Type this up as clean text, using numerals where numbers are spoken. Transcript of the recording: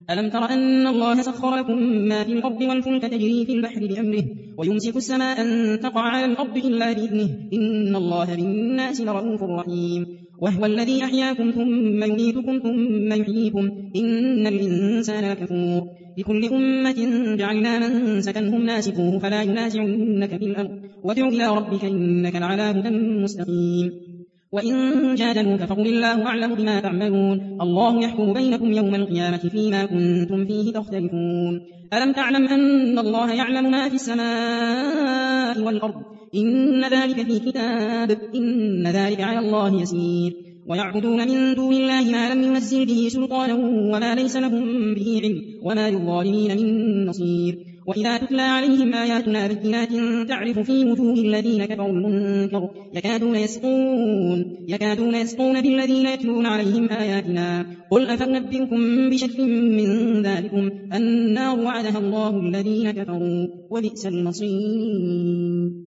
ألم تر أن الله سخر لكم ما في الأرض والفلك تجري في البحر بأمره ويمسك السماء أن تقع على الأرض إلا بإذنه إن الله بالناس لرءوف رحيم وهو الذي أحياكم ثم يميتكم ثم يحييكم إن الإنسان لكفور لكل أمة جعلنا من سكنهم ناسكوه فلا ينازعنك في الأمر وادع إلى ربك إنك لعلى هدى مستقيم وإن جادلوك فقل الله أعلم بما تعملون الله يحكم بينكم يوم القيامة فيما كنتم فيه تختلفون ألم تعلم أن الله يعلم ما في السماء والأرض إن ذلك في كتاب إن ذلك على الله يسير ويعبدون من دون الله ما لم ينزل به سلطانا وما ليس لهم به علم وما للظالمين من نصير وإذا تتلى عليهم آياتنا بينات تعرف في وجوه الذين كفروا المنكر يكادون يسقون بالذين يتلون عليهم آياتنا قل أفأنبئكم بشر من ذلكم النار وعدها الله الذين كفروا وبئس المصير